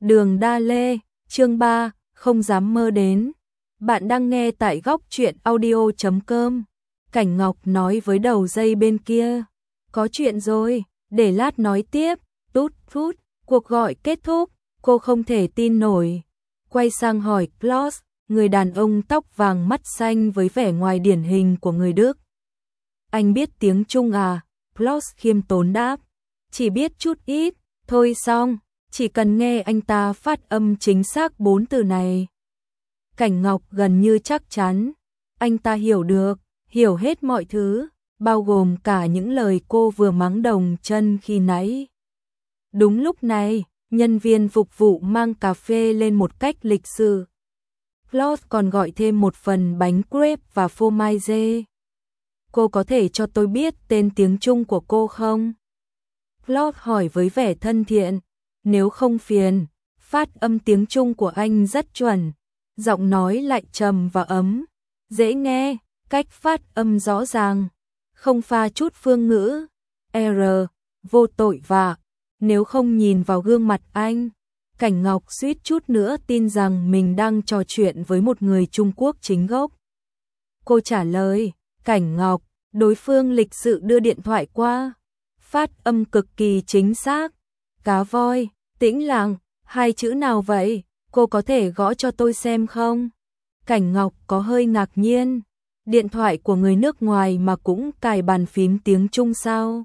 Đường Đa Lê, chương 3, không dám mơ đến. Bạn đang nghe tại góc truyện audio.com. Cảnh Ngọc nói với đầu dây bên kia. Có chuyện rồi, để lát nói tiếp. Tút phút, cuộc gọi kết thúc, cô không thể tin nổi. Quay sang hỏi Klaus, người đàn ông tóc vàng mắt xanh với vẻ ngoài điển hình của người Đức. Anh biết tiếng Trung à? Klaus khiêm tốn đáp. Chỉ biết chút ít, thôi xong. Chỉ cần nghe anh ta phát âm chính xác 4 từ này. Cảnh Ngọc gần như chắc chắn, anh ta hiểu được, hiểu hết mọi thứ, bao gồm cả những lời cô vừa mắng Đồng Chân khi nãy. Đúng lúc này, nhân viên phục vụ mang cà phê lên một cách lịch sự. Claude còn gọi thêm một phần bánh crepe và phô mai dê. Cô có thể cho tôi biết tên tiếng Trung của cô không? Claude hỏi với vẻ thân thiện. Nếu không phiền, phát âm tiếng Trung của anh rất chuẩn, giọng nói lại trầm và ấm, dễ nghe, cách phát âm rõ ràng, không pha chút phương ngữ, vô tội vạ. Nếu không nhìn vào gương mặt anh, Cảnh Ngọc suýt chút nữa tin rằng mình đang trò chuyện với một người Trung Quốc chính gốc. Cô trả lời, Cảnh Ngọc, đối phương lịch sự đưa điện thoại qua, phát âm cực kỳ chính xác. Cá voi, tĩnh lặng, hai chữ nào vậy? Cô có thể gõ cho tôi xem không? Cảnh Ngọc có hơi ngạc nhiên. Điện thoại của người nước ngoài mà cũng cài bàn phím tiếng Trung sao?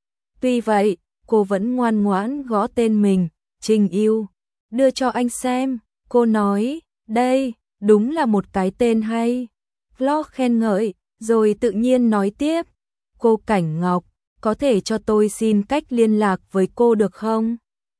Tuy vậy, cô vẫn ngoan ngoãn gõ tên mình, Trình Yêu. Đưa cho anh xem, cô nói, đây, đúng là một cái tên hay. Vlog khen ngợi, rồi tự nhiên nói tiếp. Cô Cảnh Ngọc, có thể cho tôi xin cách liên lạc với cô được không?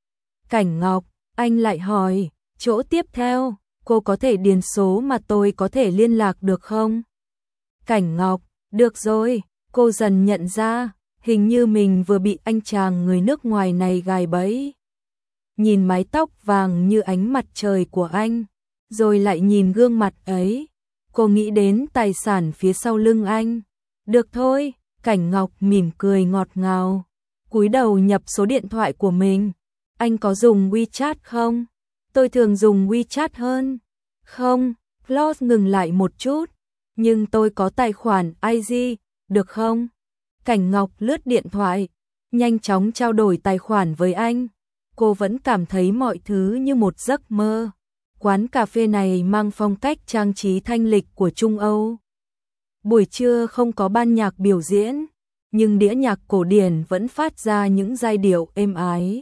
Cảnh Ngọc, anh lại hỏi, chỗ tiếp theo, cô có thể điền số mà tôi có thể liên lạc được không? Cảnh Ngọc, được rồi, cô dần nhận ra, hình như mình vừa bị anh chàng người nước ngoài này gài bẫy. Nhìn mái tóc vàng như ánh mặt trời của anh, rồi lại nhìn gương mặt ấy, cô nghĩ đến tài sản phía sau lưng anh. Được thôi, Cảnh Ngọc mỉm cười ngọt ngào, cúi đầu nhập số điện thoại của mình. Anh có dùng WeChat không? Tôi thường dùng WeChat hơn. Không, Claude ngừng lại một chút. Nhưng tôi có tài khoản IG, được không? Cảnh Ngọc lướt điện thoại, nhanh chóng trao đổi tài khoản với anh. Cô vẫn cảm thấy mọi thứ như một giấc mơ. Quán cà phê này mang phong cách trang trí thanh lịch của Trung Âu. Buổi trưa không có ban nhạc biểu diễn, nhưng đĩa nhạc cổ điển vẫn phát ra những giai điệu êm ái.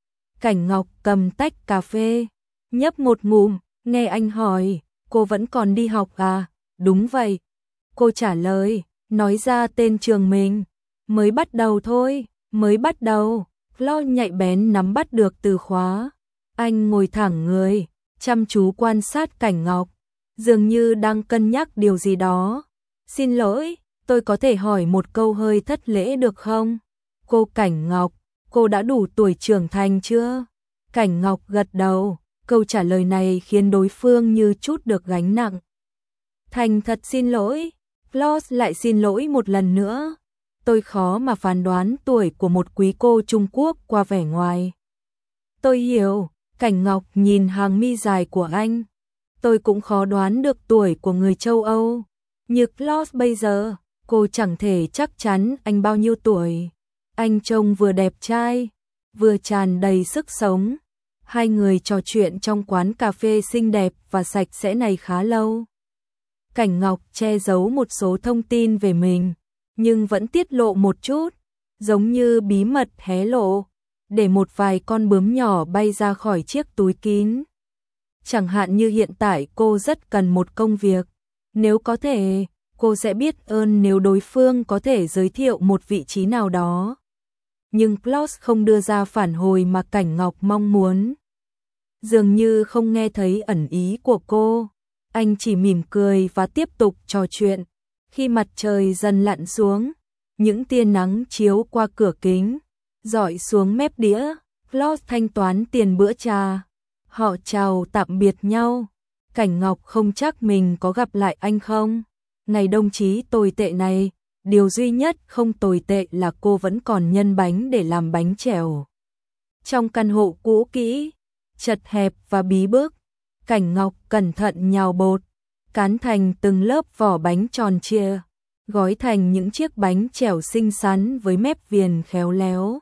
Cảnh Ngọc cầm tách cà phê, nhấp một ngụm, nghe anh hỏi, cô vẫn còn đi học à? Đúng vậy. Cô trả lời, nói ra tên trường mình. Mới bắt đầu thôi, mới bắt đầu. Lo nhạy bén nắm bắt được từ khóa. Anh ngồi thẳng người, chăm chú quan sát Cảnh Ngọc, dường như đang cân nhắc điều gì đó. Xin lỗi, tôi có thể hỏi một câu hơi thất lễ được không? Cô Cảnh Ngọc, cô đã đủ tuổi trưởng thành chưa? Cảnh Ngọc gật đầu, câu trả lời này khiến đối phương như chút được gánh nặng. Thành thật xin lỗi, Floss lại xin lỗi một lần nữa. Tôi khó mà phán đoán tuổi của một quý cô Trung Quốc qua vẻ ngoài. Tôi hiểu, Cảnh Ngọc nhìn hàng mi dài của anh. Tôi cũng khó đoán được tuổi của người châu Âu. Như Floss bây giờ, cô chẳng thể chắc chắn anh bao nhiêu tuổi. Anh trông vừa đẹp trai, vừa tràn đầy sức sống. Hai người trò chuyện trong quán cà phê xinh đẹp và sạch sẽ này khá lâu. Cảnh Ngọc che giấu một số thông tin về mình, nhưng vẫn tiết lộ một chút, giống như bí mật hé lộ, để một vài con bướm nhỏ bay ra khỏi chiếc túi kín. Chẳng hạn như hiện tại cô rất cần một công việc, nếu có thể, cô sẽ biết ơn nếu đối phương có thể giới thiệu một vị trí nào đó. Nhưng Klaus không đưa ra phản hồi mà Cảnh Ngọc mong muốn. Dường như không nghe thấy ẩn ý của cô, anh chỉ mỉm cười và tiếp tục trò chuyện. Khi mặt trời dần lặn xuống, những tia nắng chiếu qua cửa kính, rọi xuống mép đĩa, Klaus thanh toán tiền bữa trà. Họ chào tạm biệt nhau. Cảnh Ngọc không chắc mình có gặp lại anh không. Ngày đồng chí tồi tệ này, điều duy nhất không tồi tệ là cô vẫn còn nhân bánh để làm bánh chèo. Trong căn hộ cũ kỹ, chật hẹp và bí bức. Cảnh Ngọc cẩn thận nhào bột, cán thành từng lớp vỏ bánh tròn trịa, gói thành những chiếc bánh chèo xinh xắn với mép viền khéo léo.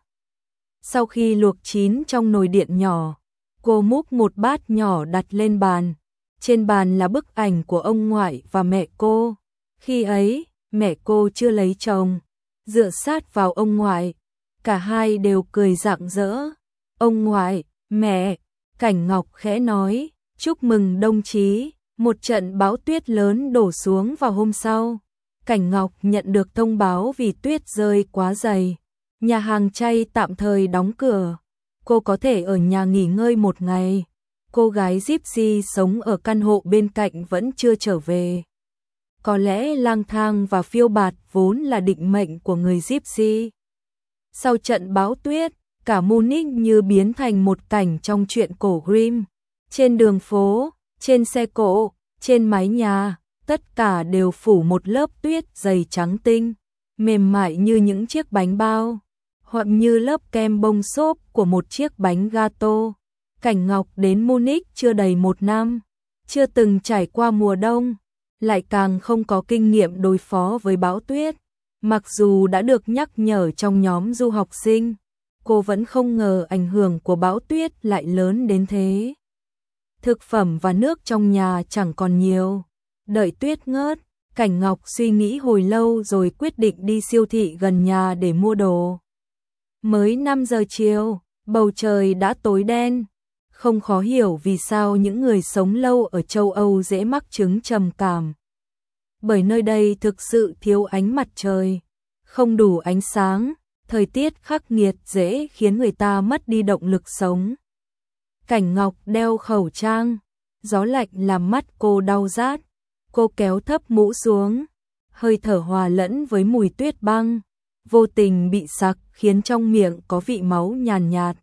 Sau khi luộc chín trong nồi điện nhỏ, cô múc một bát nhỏ đặt lên bàn. Trên bàn là bức ảnh của ông ngoại và mẹ cô. Khi ấy, mẹ cô chưa lấy chồng, dựa sát vào ông ngoại. Cả hai đều cười rạng rỡ. Ông ngoại, mẹ, Cảnh Ngọc khẽ nói, chúc mừng đồng chí. Một trận bão tuyết lớn đổ xuống vào hôm sau. Cảnh Ngọc nhận được thông báo vì tuyết rơi quá dày. Nhà hàng chay tạm thời đóng cửa. Cô có thể ở nhà nghỉ ngơi một ngày. Cô gái Gypsy sống ở căn hộ bên cạnh vẫn chưa trở về. Có lẽ lang thang và phiêu bạt vốn là định mệnh của người Gypsy. Sau trận bão tuyết, cả Munich như biến thành một cảnh trong truyện cổ Grimm. Trên đường phố, trên xe cộ, trên mái nhà, tất cả đều phủ một lớp tuyết dày trắng tinh, mềm mại như những chiếc bánh bao, hoặc như lớp kem bông xốp của một chiếc bánh gato. Cảnh Ngọc đến Munich chưa đầy 1 năm, chưa từng trải qua mùa đông, lại càng không có kinh nghiệm đối phó với bão tuyết. Mặc dù đã được nhắc nhở trong nhóm du học sinh, cô vẫn không ngờ ảnh hưởng của bão tuyết lại lớn đến thế. Thực phẩm và nước trong nhà chẳng còn nhiều. Đợi tuyết ngớt, Cảnh Ngọc suy nghĩ hồi lâu rồi quyết định đi siêu thị gần nhà để mua đồ. Mới 5 giờ chiều, bầu trời đã tối đen. Không khó hiểu vì sao những người sống lâu ở châu Âu dễ mắc chứng trầm cảm. Bởi nơi đây thực sự thiếu ánh mặt trời, không đủ ánh sáng, thời tiết khắc nghiệt dễ khiến người ta mất đi động lực sống. Cảnh Ngọc đeo khẩu trang, gió lạnh làm mắt cô đau rát. Cô kéo thấp mũ xuống, hơi thở hòa lẫn với mùi tuyết băng, vô tình bị sặc khiến trong miệng có vị máu nhàn nhạt.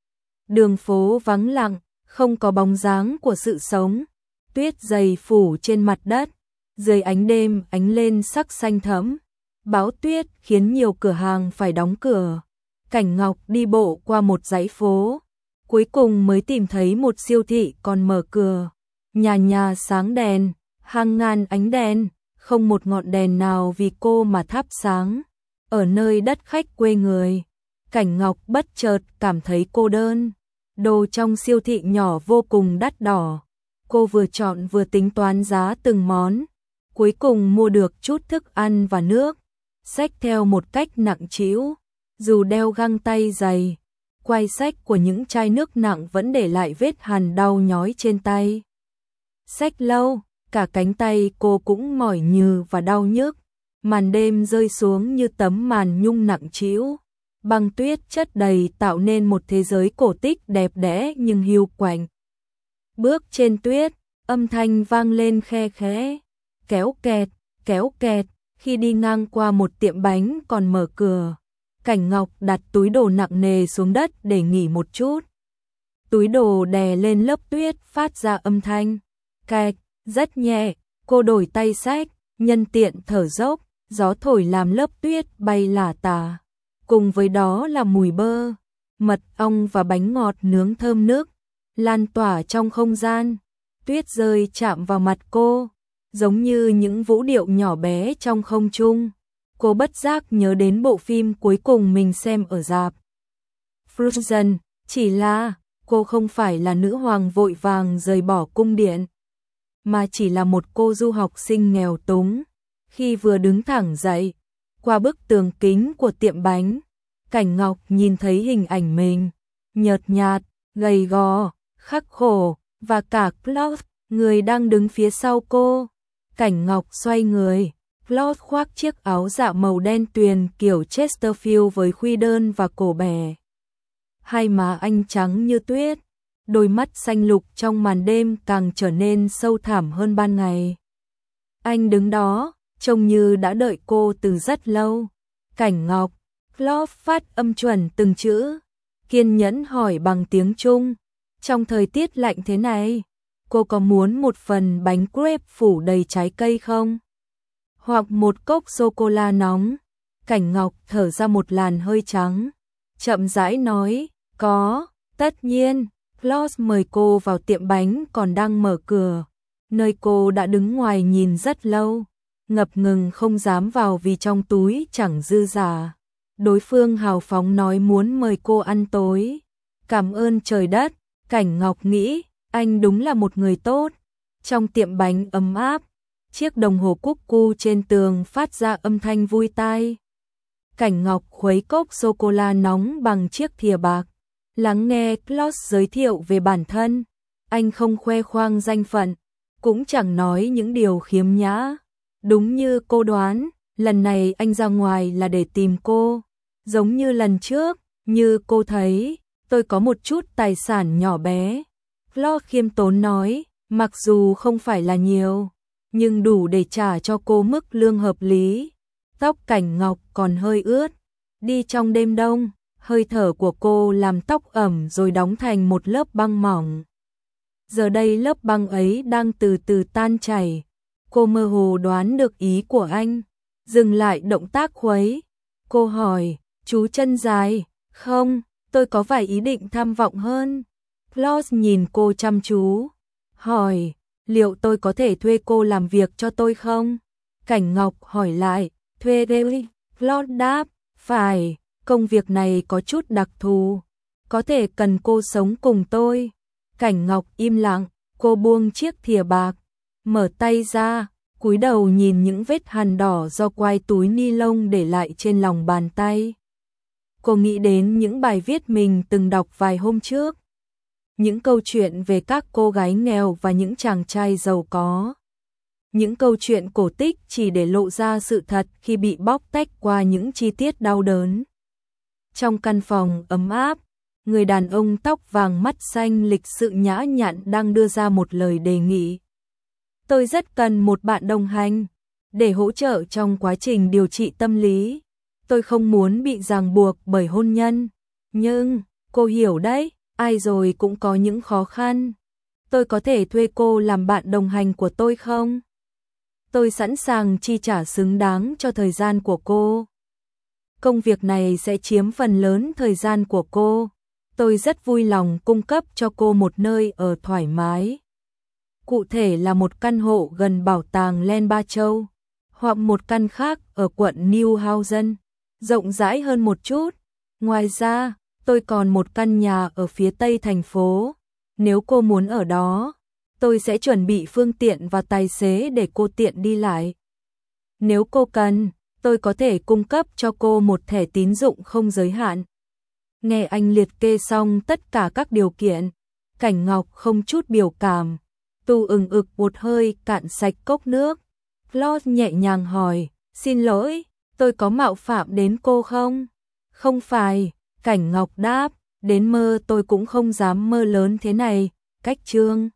Đường phố vắng lặng, không có bóng dáng của sự sống. Tuyết dày phủ trên mặt đất, dưới ánh đêm ánh lên sắc xanh thẫm. Bão tuyết khiến nhiều cửa hàng phải đóng cửa. Cảnh Ngọc đi bộ qua một dãy phố, cuối cùng mới tìm thấy một siêu thị còn mở cửa. Nhà nhà sáng đèn, hàng ngàn ánh đèn, không một ngọn đèn nào vì cô mà thắp sáng. Ở nơi đất khách quê người, Cảnh Ngọc bất chợt cảm thấy cô đơn. Đồ trong siêu thị nhỏ vô cùng đắt đỏ. Cô vừa chọn vừa tính toán giá từng món, cuối cùng mua được chút thức ăn và nước, xách theo một cách nặng trĩu. Dù đeo găng tay dày, quai xách của những chai nước nặng vẫn để lại vết hằn đau nhói trên tay. Xách lâu, cả cánh tay cô cũng mỏi nhừ và đau nhức. Màn đêm rơi xuống như tấm màn nhung nặng trĩu. Băng tuyết chất đầy tạo nên một thế giới cổ tích đẹp đẽ nhưng hiu quạnh. Bước trên tuyết, âm thanh vang lên khe khẽ, kéo kẹt, khi đi ngang qua một tiệm bánh còn mở cửa. Cảnh Ngọc đặt túi đồ nặng nề xuống đất để nghỉ một chút. Túi đồ đè lên lớp tuyết phát ra âm thanh kẹt, rất nhẹ. Cô đổi tay xách, nhân tiện thở dốc, gió thổi làm lớp tuyết bay lả tả. Cùng với đó là mùi bơ, mật ong và bánh ngọt nướng thơm nức, lan tỏa trong không gian. Tuyết rơi chạm vào mặt cô, giống như những vũ điệu nhỏ bé trong không trung. Cô bất giác nhớ đến bộ phim cuối cùng mình xem ở rạp. Frozen, chỉ là cô không phải là nữ hoàng vội vàng rời bỏ cung điện, mà chỉ là một cô du học sinh nghèo túng. Khi vừa đứng thẳng dậy, qua bức tường kính của tiệm bánh, Cảnh Ngọc nhìn thấy hình ảnh mình, nhợt nhạt, gầy gò, khắc khổ, và cả Claude, người đang đứng phía sau cô. Cảnh Ngọc xoay người, Claude khoác chiếc áo dạ màu đen tuyền kiểu Chesterfield với khuy đơn và cổ bè. Hai má anh trắng như tuyết, đôi mắt xanh lục trong màn đêm càng trở nên sâu thẳm hơn ban ngày. Anh đứng đó, trông như đã đợi cô từ rất lâu. Cảnh Ngọc, Claude phát âm chuẩn từng chữ, kiên nhẫn hỏi bằng tiếng Trung. Trong thời tiết lạnh thế này, cô có muốn một phần bánh crepe phủ đầy trái cây không? Hoặc một cốc sô-cô-la nóng? Cảnh Ngọc thở ra một làn hơi trắng, chậm rãi nói, có, tất nhiên, Floss mời cô vào tiệm bánh còn đang mở cửa, nơi cô đã đứng ngoài nhìn rất lâu, ngập ngừng không dám vào vì trong túi chẳng dư giả. Đối phương hào phóng nói muốn mời cô ăn tối. Cảm ơn trời đất, Cảnh Ngọc nghĩ, anh đúng là một người tốt. Trong tiệm bánh ấm áp, chiếc đồng hồ cúc cu trên tường phát ra âm thanh vui tai. Cảnh Ngọc khuấy cốc sô-cô-la nóng bằng chiếc thìa bạc, lắng nghe Klaus giới thiệu về bản thân. Anh không khoe khoang danh phận, cũng chẳng nói những điều khiếm nhã. Đúng như cô đoán, lần này anh ra ngoài là để tìm cô. Giống như lần trước, như cô thấy, tôi có một chút tài sản nhỏ bé. Klaus khiêm tốn nói, mặc dù không phải là nhiều, nhưng đủ để trả cho cô mức lương hợp lý. Tóc Cảnh Ngọc còn hơi ướt. Đi trong đêm đông, hơi thở của cô làm tóc ẩm rồi đóng thành một lớp băng mỏng. Giờ đây lớp băng ấy đang từ từ tan chảy. Cô mơ hồ đoán được ý của anh. Dừng lại động tác khuấy. Cô hỏi, chú chân dài? Không, tôi có vài ý định tham vọng hơn. Klaus nhìn cô chăm chú. Hỏi, liệu tôi có thể thuê cô làm việc cho tôi không? Cảnh Ngọc hỏi lại, thuê đây? Klaus đáp, phải, công việc này có chút đặc thù. Có thể cần cô sống cùng tôi. Cảnh Ngọc im lặng, cô buông chiếc thìa bạc, mở tay ra, cúi đầu nhìn những vết hằn đỏ do quai túi ni lông để lại trên lòng bàn tay. Cô nghĩ đến những bài viết mình từng đọc vài hôm trước. Những câu chuyện về các cô gái nghèo và những chàng trai giàu có. Những câu chuyện cổ tích chỉ để lộ ra sự thật khi bị bóc tách qua những chi tiết đau đớn. Trong căn phòng ấm áp, người đàn ông tóc vàng mắt xanh lịch sự nhã nhặn đang đưa ra một lời đề nghị. Tôi rất cần một bạn đồng hành để hỗ trợ trong quá trình điều trị tâm lý. Tôi không muốn bị ràng buộc bởi hôn nhân. Nhưng, cô hiểu đấy, ai rồi cũng có những khó khăn. Tôi có thể thuê cô làm bạn đồng hành của tôi không? Tôi sẵn sàng chi trả xứng đáng cho thời gian của cô. Công việc này sẽ chiếm phần lớn thời gian của cô. Tôi rất vui lòng cung cấp cho cô một nơi ở thoải mái. Cụ thể là một căn hộ gần bảo tàng Len Ba Châu, hoặc một căn khác ở quận Newhausen, rộng rãi hơn một chút. Ngoài ra, tôi còn một căn nhà ở phía tây thành phố. Nếu cô muốn ở đó, tôi sẽ chuẩn bị phương tiện và tài xế để cô tiện đi lại. Nếu cô cần, tôi có thể cung cấp cho cô một thẻ tín dụng không giới hạn. Nghe anh liệt kê xong tất cả các điều kiện, Cảnh Ngọc không chút biểu cảm, tu ực một hơi cạn sạch cốc nước. Klaus nhẹ nhàng hỏi, xin lỗi, tôi có mạo phạm đến cô không? Không phải, Cảnh Ngọc đáp, đến mơ tôi cũng không dám mơ lớn thế này. Cách chương